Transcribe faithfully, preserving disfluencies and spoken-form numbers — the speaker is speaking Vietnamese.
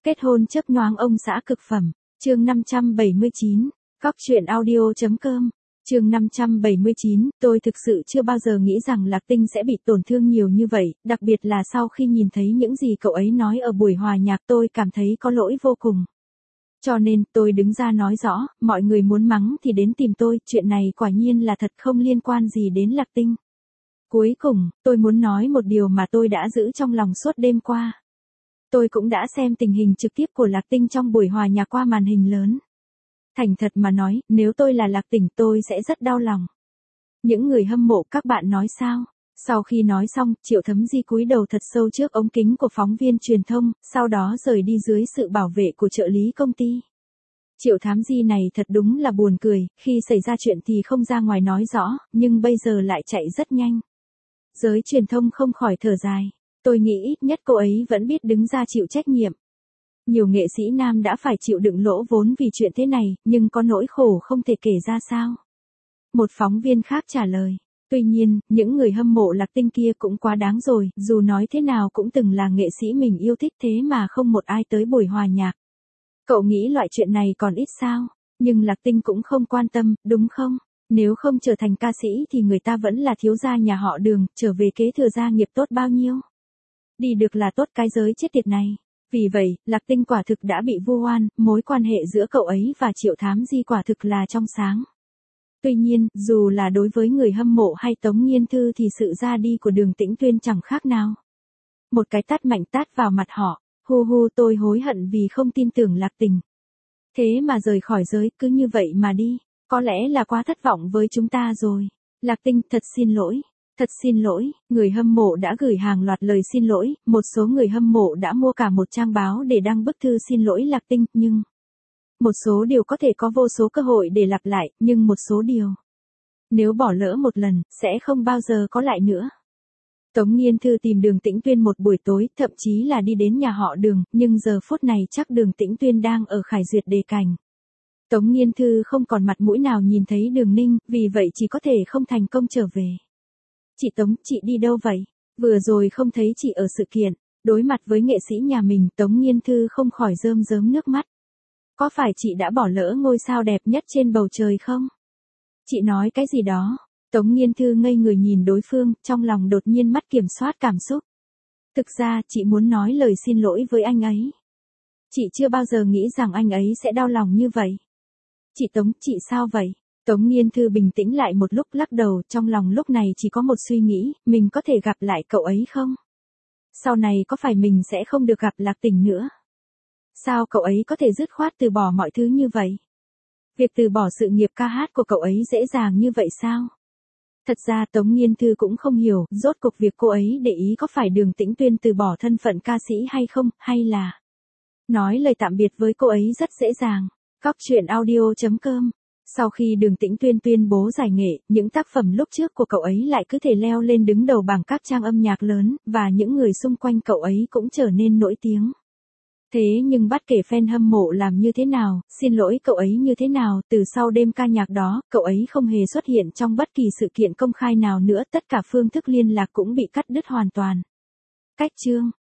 Kết hôn chớp nhoáng ông xã cực phẩm, chương năm trăm bảy mươi chín, cóc truyện audio.com, chương năm trăm bảy mươi chín, tôi thực sự chưa bao giờ nghĩ rằng Lạc Tinh sẽ bị tổn thương nhiều như vậy, đặc biệt là sau khi nhìn thấy những gì cậu ấy nói ở buổi hòa nhạc tôi cảm thấy có lỗi vô cùng. Cho nên, tôi đứng ra nói rõ, mọi người muốn mắng thì đến tìm tôi, chuyện này quả nhiên là thật không liên quan gì đến Lạc Tinh. Cuối cùng, tôi muốn nói một điều mà tôi đã giữ trong lòng suốt đêm qua. Tôi cũng đã xem tình hình trực tiếp của Lạc Tinh trong buổi hòa nhạc qua màn hình lớn. Thành thật mà nói, nếu tôi là Lạc Tinh tôi sẽ rất đau lòng. Những người hâm mộ các bạn nói sao? Sau khi nói xong, Triệu Thấm Di cúi đầu thật sâu trước ống kính của phóng viên truyền thông, sau đó rời đi dưới sự bảo vệ của trợ lý công ty. Triệu Thám Di này thật đúng là buồn cười, khi xảy ra chuyện thì không ra ngoài nói rõ, nhưng bây giờ lại chạy rất nhanh. Giới truyền thông không khỏi thở dài. Tôi nghĩ ít nhất cô ấy vẫn biết đứng ra chịu trách nhiệm. Nhiều nghệ sĩ nam đã phải chịu đựng lỗ vốn vì chuyện thế này, nhưng có nỗi khổ không thể kể ra sao. Một phóng viên khác trả lời. Tuy nhiên, những người hâm mộ Lạc Tinh kia cũng quá đáng rồi, dù nói thế nào cũng từng là nghệ sĩ mình yêu thích thế mà không một ai tới buổi hòa nhạc. Cậu nghĩ loại chuyện này còn ít sao? Nhưng Lạc Tinh cũng không quan tâm, đúng không? Nếu không trở thành ca sĩ thì người ta vẫn là thiếu gia nhà họ Đường, trở về kế thừa gia nghiệp tốt bao nhiêu. Đi được là tốt cái giới chết tiệt này. Vì vậy, Lạc Tinh quả thực đã bị vu oan, mối quan hệ giữa cậu ấy và Triệu Thám Di quả thực là trong sáng. Tuy nhiên, dù là đối với người hâm mộ hay Tống Nghiên Thư thì sự ra đi của Đường Tĩnh Tuyên chẳng khác nào. Một cái tát mạnh tát vào mặt họ, hu hu tôi hối hận vì không tin tưởng Lạc Tinh. Thế mà rời khỏi giới cứ như vậy mà đi, có lẽ là quá thất vọng với chúng ta rồi. Lạc Tinh thật xin lỗi. Thật xin lỗi, người hâm mộ đã gửi hàng loạt lời xin lỗi, một số người hâm mộ đã mua cả một trang báo để đăng bức thư xin lỗi Lạc Tinh, nhưng một số điều có thể có vô số cơ hội để lặp lại, nhưng một số điều nếu bỏ lỡ một lần, sẽ không bao giờ có lại nữa. Tống Nghiên Thư tìm Đường Tĩnh Tuyên một buổi tối, thậm chí là đi đến nhà họ Đường, nhưng giờ phút này chắc Đường Tĩnh Tuyên đang ở Khải Duyệt đề cảnh. Tống Nghiên Thư không còn mặt mũi nào nhìn thấy Đường Ninh, vì vậy chỉ có thể không thành công trở về. Chị Tống, chị đi đâu vậy? Vừa rồi không thấy chị ở sự kiện. Đối mặt với nghệ sĩ nhà mình, Tống Nghiên Thư không khỏi rơm rớm nước mắt. Có phải chị đã bỏ lỡ ngôi sao đẹp nhất trên bầu trời không? Chị nói cái gì đó? Tống Nghiên Thư ngây người nhìn đối phương, trong lòng đột nhiên mất kiểm soát cảm xúc. Thực ra, chị muốn nói lời xin lỗi với anh ấy. Chị chưa bao giờ nghĩ rằng anh ấy sẽ đau lòng như vậy. Chị Tống, chị sao vậy? Tống Nghiên Thư bình tĩnh lại một lúc lắc đầu, trong lòng lúc này chỉ có một suy nghĩ, mình có thể gặp lại cậu ấy không? Sau này có phải mình sẽ không được gặp Lạc Tinh nữa? Sao cậu ấy có thể dứt khoát từ bỏ mọi thứ như vậy? Việc từ bỏ sự nghiệp ca hát của cậu ấy dễ dàng như vậy sao? Thật ra Tống Nghiên Thư cũng không hiểu, rốt cuộc việc cô ấy để ý có phải Đường Tĩnh Tuyên từ bỏ thân phận ca sĩ hay không, hay là nói lời tạm biệt với cô ấy rất dễ dàng. Cóc truyện audio.com. Sau khi Đường Tĩnh Tuyên tuyên bố giải nghệ, những tác phẩm lúc trước của cậu ấy lại cứ thể leo lên đứng đầu bảng các trang âm nhạc lớn, và những người xung quanh cậu ấy cũng trở nên nổi tiếng. Thế nhưng bất kể fan hâm mộ làm như thế nào, xin lỗi cậu ấy như thế nào, từ sau đêm ca nhạc đó, cậu ấy không hề xuất hiện trong bất kỳ sự kiện công khai nào nữa, tất cả phương thức liên lạc cũng bị cắt đứt hoàn toàn. Cách chương